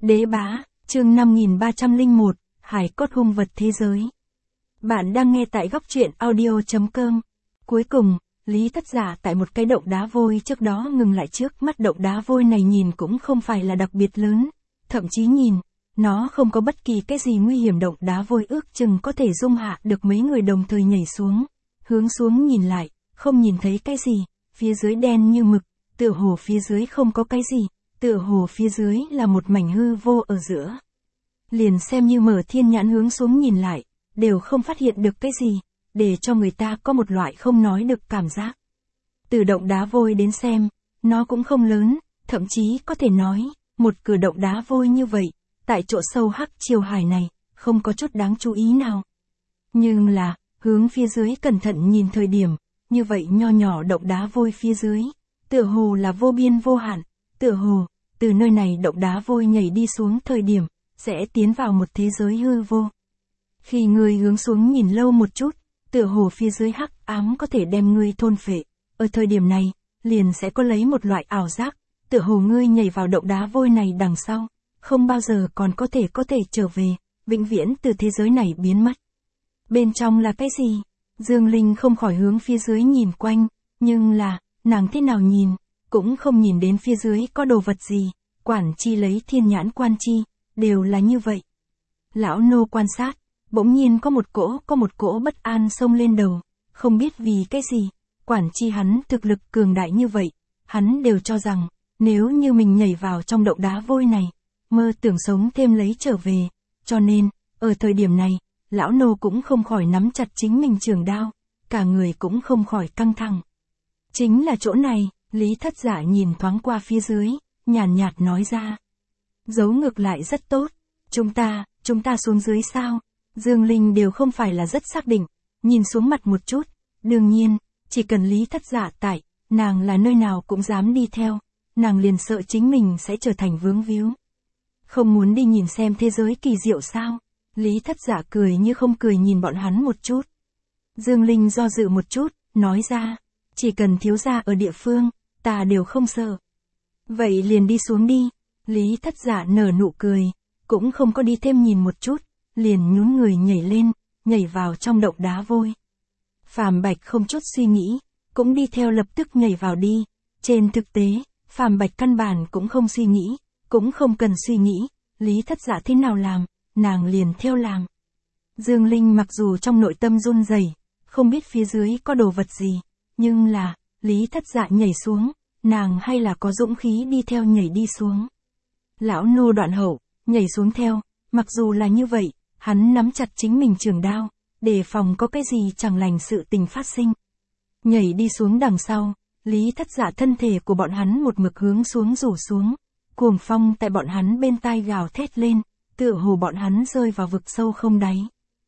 Đế bá, chương 5301, Hải cốt hung vật thế giới. Bạn đang nghe tại góc truyện audio.com. Cuối cùng, Lý Thất Giả tại một cái động đá vôi trước đó ngừng lại trước mắt. Động đá vôi này nhìn cũng không phải là đặc biệt lớn, thậm chí nhìn, nó không có bất kỳ cái gì nguy hiểm. Động đá vôi ước chừng có thể dung hạ được mấy người đồng thời nhảy xuống, hướng xuống nhìn lại, không nhìn thấy cái gì, phía dưới đen như mực, tựa hồ phía dưới không có cái gì, tựa hồ phía dưới là một mảnh hư vô ở giữa. Liền xem như mở thiên nhãn hướng xuống nhìn lại, đều không phát hiện được cái gì, để cho người ta có một loại không nói được cảm giác. Từ động đá vôi đến xem, nó cũng không lớn, thậm chí có thể nói, một cửa động đá vôi như vậy, tại chỗ sâu hắc chiều hải này, không có chút đáng chú ý nào. Nhưng là, hướng phía dưới cẩn thận nhìn thời điểm, như vậy nho nhỏ động đá vôi phía dưới, tựa hồ là vô biên vô hạn, tựa hồ, từ nơi này động đá vôi nhảy đi xuống thời điểm, sẽ tiến vào một thế giới hư vô. Khi người hướng xuống nhìn lâu một chút, tựa hồ phía dưới hắc ám có thể đem ngươi thôn phệ, ở thời điểm này, liền sẽ có lấy một loại ảo giác, tựa hồ ngươi nhảy vào động đá vôi này đằng sau, không bao giờ còn có thể trở về, vĩnh viễn từ thế giới này biến mất. Bên trong là cái gì? Dương Linh không khỏi hướng phía dưới nhìn quanh, nhưng là, nàng thế nào nhìn, cũng không nhìn đến phía dưới có đồ vật gì, quản chi lấy thiên nhãn quan chi, đều là như vậy. Lão nô quan sát, bỗng nhiên có một cỗ bất an xông lên đầu, không biết vì cái gì, quản chi hắn thực lực cường đại như vậy, hắn đều cho rằng, nếu như mình nhảy vào trong động đá vôi này, mơ tưởng sống thêm lấy trở về, cho nên, ở thời điểm này, lão nô cũng không khỏi nắm chặt chính mình trường đao, cả người cũng không khỏi căng thẳng. Chính là chỗ này, Lý Thất Giả nhìn thoáng qua phía dưới, nhàn nhạt nói ra. Giấu ngược lại rất tốt, chúng ta xuống dưới sao? Dương Linh đều không phải là rất xác định, nhìn xuống mặt một chút, đương nhiên, chỉ cần Lý Thất Giả tại, nàng là nơi nào cũng dám đi theo, nàng liền sợ chính mình sẽ trở thành vướng víu. Không muốn đi nhìn xem thế giới kỳ diệu sao? Lý Thất Giả cười như không cười nhìn bọn hắn một chút. Dương Linh do dự một chút, nói ra, chỉ cần thiếu gia ở địa phương, ta đều không sợ. Vậy liền đi xuống đi. Lý Thất Giả nở nụ cười, cũng không có đi thêm nhìn một chút, liền nhún người nhảy lên, nhảy vào trong động đá vôi. Phàm Bạch không chút suy nghĩ, cũng đi theo lập tức nhảy vào đi. Trên thực tế, Phàm Bạch căn bản cũng không suy nghĩ, cũng không cần suy nghĩ, Lý Thất Giả thế nào làm, nàng liền theo làm. Dương Linh mặc dù trong nội tâm run rẩy, không biết phía dưới có đồ vật gì, nhưng là, Lý Thất Giả nhảy xuống, nàng hay là có dũng khí đi theo nhảy đi xuống. Lão nô Đoạn Hậu, nhảy xuống theo, mặc dù là như vậy, hắn nắm chặt chính mình trường đao, đề phòng có cái gì chẳng lành sự tình phát sinh. Nhảy đi xuống đằng sau, Lý Thất Giả thân thể của bọn hắn một mực hướng xuống rủ xuống, cuồng phong tại bọn hắn bên tai gào thét lên, tựa hồ bọn hắn rơi vào vực sâu không đáy.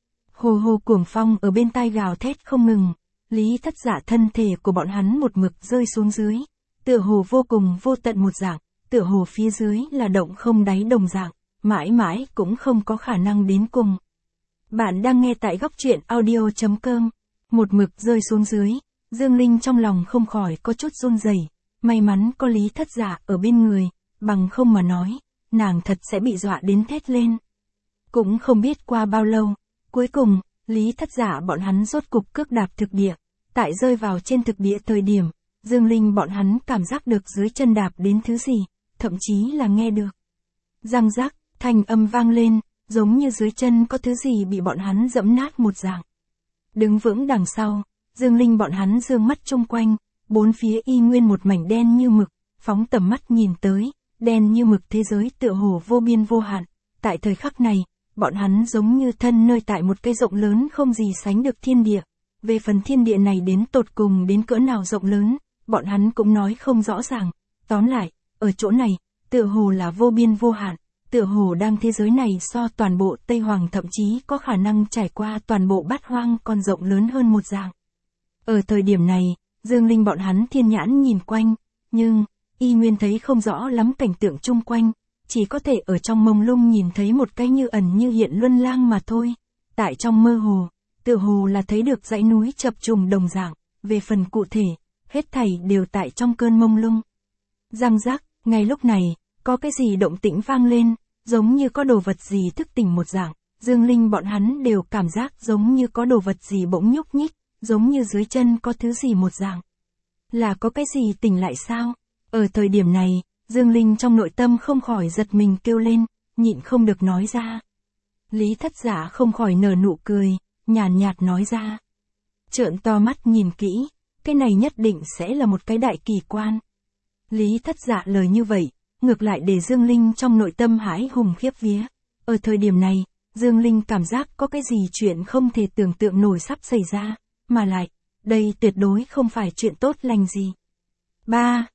Hồ hồ cuồng phong ở bên tai gào thét không ngừng, Lý Thất Giả thân thể của bọn hắn một mực rơi xuống dưới, tựa hồ vô cùng vô tận một dạng, tựa hồ phía dưới là động không đáy đồng dạng, mãi mãi cũng không có khả năng đến cùng. Bạn đang nghe tại góc truyện audio.com, một mực rơi xuống dưới, Dương Linh trong lòng không khỏi có chút run rẩy, may mắn có Lý Thất Giả ở bên người, bằng không mà nói, nàng thật sẽ bị dọa đến thét lên. Cũng không biết qua bao lâu, cuối cùng, Lý Thất Giả bọn hắn rốt cục cước đạp thực địa, tại rơi vào trên thực địa thời điểm, Dương Linh bọn hắn cảm giác được dưới chân đạp đến thứ gì, thậm chí là nghe được. Răng rắc, thanh âm vang lên, giống như dưới chân có thứ gì bị bọn hắn dẫm nát một dạng. Đứng vững đằng sau, Dương Linh bọn hắn dương mắt chung quanh, bốn phía y nguyên một mảnh đen như mực, phóng tầm mắt nhìn tới, đen như mực thế giới tựa hồ vô biên vô hạn. Tại thời khắc này, bọn hắn giống như thân nơi tại một cái rộng lớn không gì sánh được thiên địa. Về phần thiên địa này đến tột cùng đến cỡ nào rộng lớn, bọn hắn cũng nói không rõ ràng. Tóm lại, ở chỗ này, tựa hồ là vô biên vô hạn, tựa hồ đang thế giới này so toàn bộ Tây Hoàng thậm chí có khả năng trải qua toàn bộ Bát Hoang còn rộng lớn hơn một dạng. Ở thời điểm này, Dương Linh bọn hắn thiên nhãn nhìn quanh, nhưng, y nguyên thấy không rõ lắm cảnh tượng chung quanh, chỉ có thể ở trong mông lung nhìn thấy một cái như ẩn như hiện luân lang mà thôi. Tại trong mơ hồ, tựa hồ là thấy được dãy núi chập trùng đồng dạng, về phần cụ thể, hết thảy đều tại trong cơn mông lung. Răng rắc, ngay lúc này, có cái gì động tĩnh vang lên, giống như có đồ vật gì thức tỉnh một dạng, Dương Linh bọn hắn đều cảm giác giống như có đồ vật gì bỗng nhúc nhích, giống như dưới chân có thứ gì một dạng. Là có cái gì tỉnh lại sao? Ở thời điểm này, Dương Linh trong nội tâm không khỏi giật mình kêu lên, nhịn không được nói ra. Lý Thất Dạ không khỏi nở nụ cười, nhàn nhạt nói ra. Trợn to mắt nhìn kỹ, cái này nhất định sẽ là một cái đại kỳ quan. Lý Thất Dạ lời như vậy, ngược lại để Dương Linh trong nội tâm hãi hùng khiếp vía. Ở thời điểm này, Dương Linh cảm giác có cái gì chuyện không thể tưởng tượng nổi sắp xảy ra, mà lại, đây tuyệt đối không phải chuyện tốt lành gì. Ba,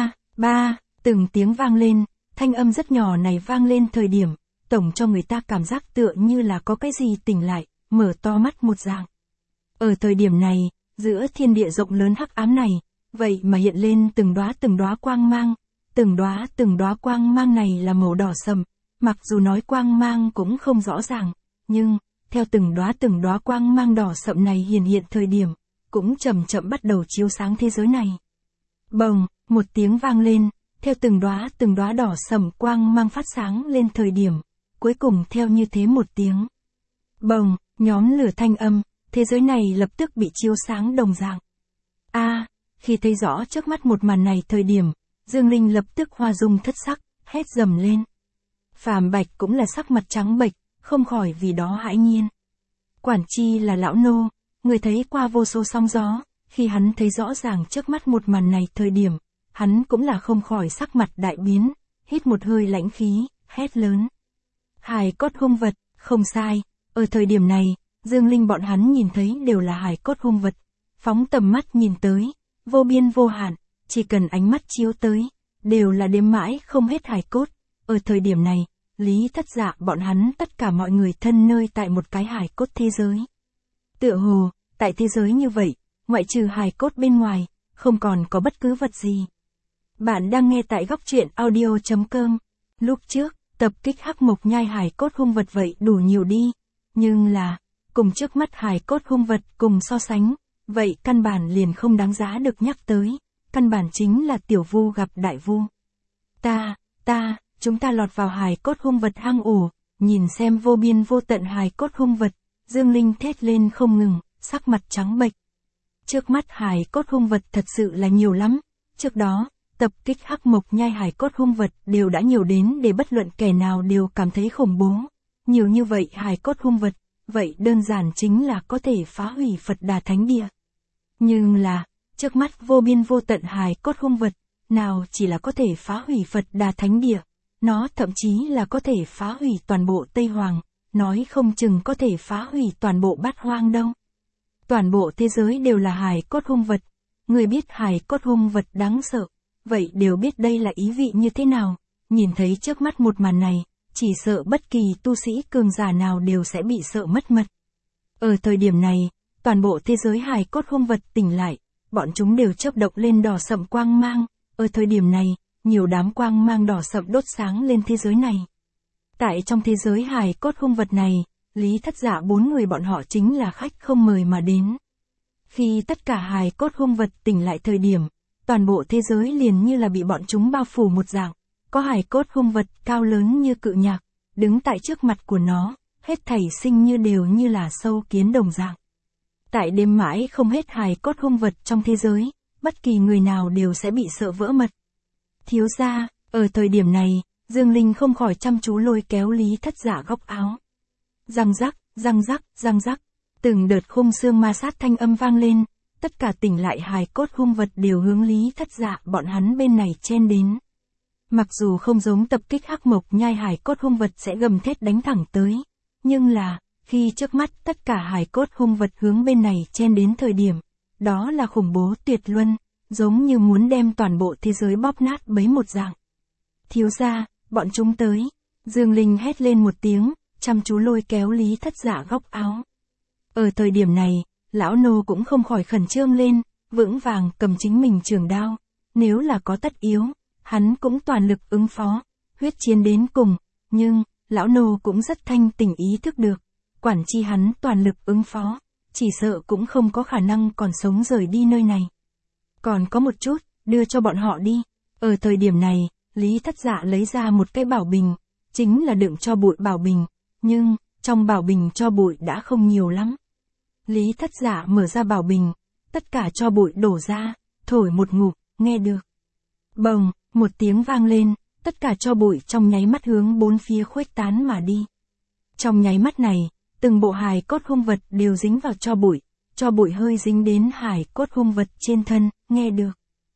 từng tiếng vang lên, thanh âm rất nhỏ này vang lên thời điểm, tổng cho người ta cảm giác tựa như là có cái gì tỉnh lại, mở to mắt một dạng. Ở thời điểm này, giữa thiên địa rộng lớn hắc ám này, vậy mà hiện lên từng đóa quang mang, từng đóa quang mang này là màu đỏ sậm, mặc dù nói quang mang cũng không rõ ràng, nhưng, theo từng đóa quang mang đỏ sậm này hiện thời điểm, cũng chậm chậm bắt đầu chiếu sáng thế giới này. Bồng, một tiếng vang lên, theo từng đóa đỏ sậm quang mang phát sáng lên thời điểm, cuối cùng theo như thế một tiếng. Bồng, nhóm lửa thanh âm, thế giới này lập tức bị chiếu sáng đồng dạng. Khi thấy rõ trước mắt một màn này thời điểm, Dương Linh lập tức hoa dung thất sắc, hét dầm lên. Phàm Bạch cũng là sắc mặt trắng bệch, không khỏi vì đó hãi nhiên. Quản chi là lão nô, người thấy qua vô số sóng gió, khi hắn thấy rõ ràng trước mắt một màn này thời điểm, hắn cũng là không khỏi sắc mặt đại biến, hít một hơi lãnh khí, hét lớn. Hài cốt hung vật, không sai, ở thời điểm này, Dương Linh bọn hắn nhìn thấy đều là hài cốt hung vật, phóng tầm mắt nhìn tới, vô biên vô hạn, chỉ cần ánh mắt chiếu tới, đều là đếm mãi không hết hài cốt. Ở thời điểm này, Lý Thất Dạ bọn hắn tất cả mọi người thân nơi tại một cái hài cốt thế giới. Tựa hồ, tại thế giới như vậy, ngoại trừ hài cốt bên ngoài, không còn có bất cứ vật gì. Bạn đang nghe tại góc truyện audio.com. Lúc trước, tập kích Hắc Mộc Nhai hài cốt hung vật vậy đủ nhiều đi, nhưng là, cùng trước mắt hài cốt hung vật cùng so sánh, vậy căn bản liền không đáng giá được nhắc tới, căn bản chính là tiểu vu gặp đại vu. Chúng ta lọt vào hài cốt hung vật hang ổ, nhìn xem vô biên vô tận hài cốt hung vật, Dương Linh thét lên không ngừng, sắc mặt trắng bệch. Trước mắt hài cốt hung vật thật sự là nhiều lắm, trước đó, tập kích Hắc Mộc Nhai hài cốt hung vật đều đã nhiều đến để bất luận kẻ nào đều cảm thấy khủng bố. Nhiều như vậy hài cốt hung vật, vậy đơn giản chính là có thể phá hủy Phật Đà Thánh Địa. Nhưng là, trước mắt vô biên vô tận hài cốt hung vật, nào chỉ là có thể phá hủy Phật Đà Thánh Địa, nó thậm chí là có thể phá hủy toàn bộ Tây Hoàng, nói không chừng có thể phá hủy toàn bộ Bát Hoang đâu. Toàn bộ thế giới đều là hài cốt hung vật, người biết hài cốt hung vật đáng sợ, vậy đều biết đây là ý vị như thế nào, nhìn thấy trước mắt một màn này, chỉ sợ bất kỳ tu sĩ cường giả nào đều sẽ bị sợ mất mật. Ở thời điểm này, toàn bộ thế giới hài cốt hung vật tỉnh lại, bọn chúng đều chớp động lên đỏ sậm quang mang, ở thời điểm này, nhiều đám quang mang đỏ sậm đốt sáng lên thế giới này. Tại trong thế giới hài cốt hung vật này, Lý Thất Dạ 4 người bọn họ chính là khách không mời mà đến. Khi tất cả hài cốt hung vật tỉnh lại thời điểm, toàn bộ thế giới liền như là bị bọn chúng bao phủ một dạng, có hài cốt hung vật cao lớn như cự nhạc, đứng tại trước mặt của nó, hết thảy sinh như đều như là sâu kiến đồng dạng. Tại đêm mãi không hết hài cốt hung vật trong thế giới, bất kỳ người nào đều sẽ bị sợ vỡ mật. Thiếu gia, ở thời điểm này, Dương Linh không khỏi chăm chú lôi kéo Lý Thất Dạ góc áo. Răng rắc, từng đợt khung xương ma sát thanh âm vang lên, tất cả tỉnh lại hài cốt hung vật đều hướng Lý Thất Dạ bọn hắn bên này chen đến. Mặc dù không giống tập kích Hắc Mộc Nhai hài cốt hung vật sẽ gầm thét đánh thẳng tới, nhưng là, khi trước mắt tất cả hài cốt hung vật hướng bên này chen đến thời điểm, đó là khủng bố tuyệt luân, giống như muốn đem toàn bộ thế giới bóp nát bấy một dạng. Thiếu gia, bọn chúng tới, Dương Linh hét lên một tiếng, chăm chú lôi kéo Lý Thất Dạ góc áo. Ở thời điểm này, lão nô cũng không khỏi khẩn trương lên, vững vàng cầm chính mình trường đao, nếu là có tất yếu, hắn cũng toàn lực ứng phó, huyết chiến đến cùng, nhưng, lão nô cũng rất thanh tỉnh ý thức được, quản chi hắn toàn lực ứng phó, chỉ sợ cũng không có khả năng còn sống rời đi nơi này. Còn có một chút, đưa cho bọn họ đi. Ở thời điểm này, Lý Thất Dạ lấy ra một cái bảo bình, chính là đựng tro bụi bảo bình, nhưng, trong bảo bình tro bụi đã không nhiều lắm. Lý Thất Giả mở ra bảo bình, tất cả tro bụi đổ ra, thổi một ngụm, nghe được. Bồng, một tiếng vang lên, tất cả tro bụi trong nháy mắt hướng bốn phía khuếch tán mà đi. Trong nháy mắt này, từng bộ hài cốt hung vật đều dính vào tro bụi hơi dính đến hài cốt hung vật trên thân, nghe được.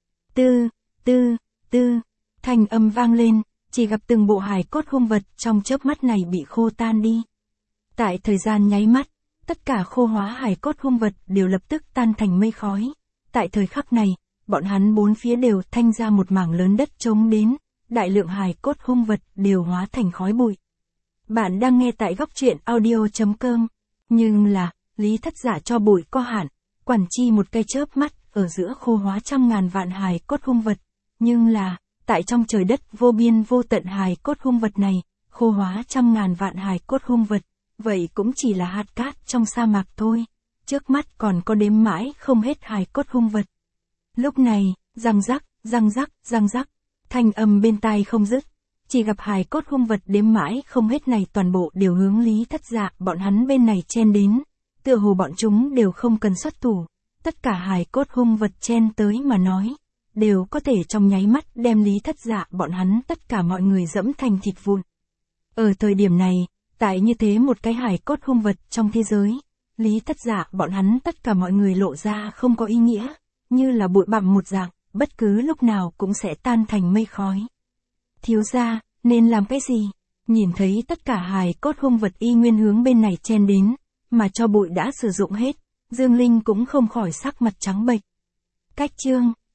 Tư, thanh âm vang lên, chỉ gặp từng bộ hài cốt hung vật trong chớp mắt này bị khô tan đi. Tại thời gian nháy mắt, tất cả khô hóa hài cốt hung vật đều lập tức tan thành mây khói. Tại thời khắc này, bọn hắn bốn phía đều thanh ra một mảng lớn đất trống đến, đại lượng hài cốt hung vật đều hóa thành khói bụi. Bạn đang nghe tại góc truyện audio.com, nhưng là, Lý Thất Giả cho bụi có hạn, quản chi một cây chớp mắt, ở giữa khô hóa trăm ngàn vạn hài cốt hung vật, nhưng là, tại trong trời đất vô biên vô tận hài cốt hung vật này, khô hóa trăm ngàn vạn hài cốt hung vật, vậy cũng chỉ là hạt cát trong sa mạc thôi, trước mắt còn có đếm mãi không hết hài cốt hung vật. Lúc này, răng rắc, thanh âm bên tai không dứt, chỉ gặp hài cốt hung vật đếm mãi không hết này toàn bộ đều hướng Lý Thất Dạ bọn hắn bên này chen đến, tựa hồ bọn chúng đều không cần xuất thủ, tất cả hài cốt hung vật chen tới mà nói, đều có thể trong nháy mắt đem Lý Thất Dạ bọn hắn tất cả mọi người dẫm thành thịt vụn. Ở thời điểm này, tại như thế một cái hài cốt hung vật trong thế giới, Lý Thất Dạ bọn hắn tất cả mọi người lộ ra không có ý nghĩa, như là bụi bặm một dạng, bất cứ lúc nào cũng sẽ tan thành mây khói. Thiếu gia, nên làm cái gì? Nhìn thấy tất cả hài cốt hung vật y nguyên hướng bên này chen đến, mà cho bụi đã sử dụng hết, Dương Linh cũng không khỏi sắc mặt trắng bệch. Cách chương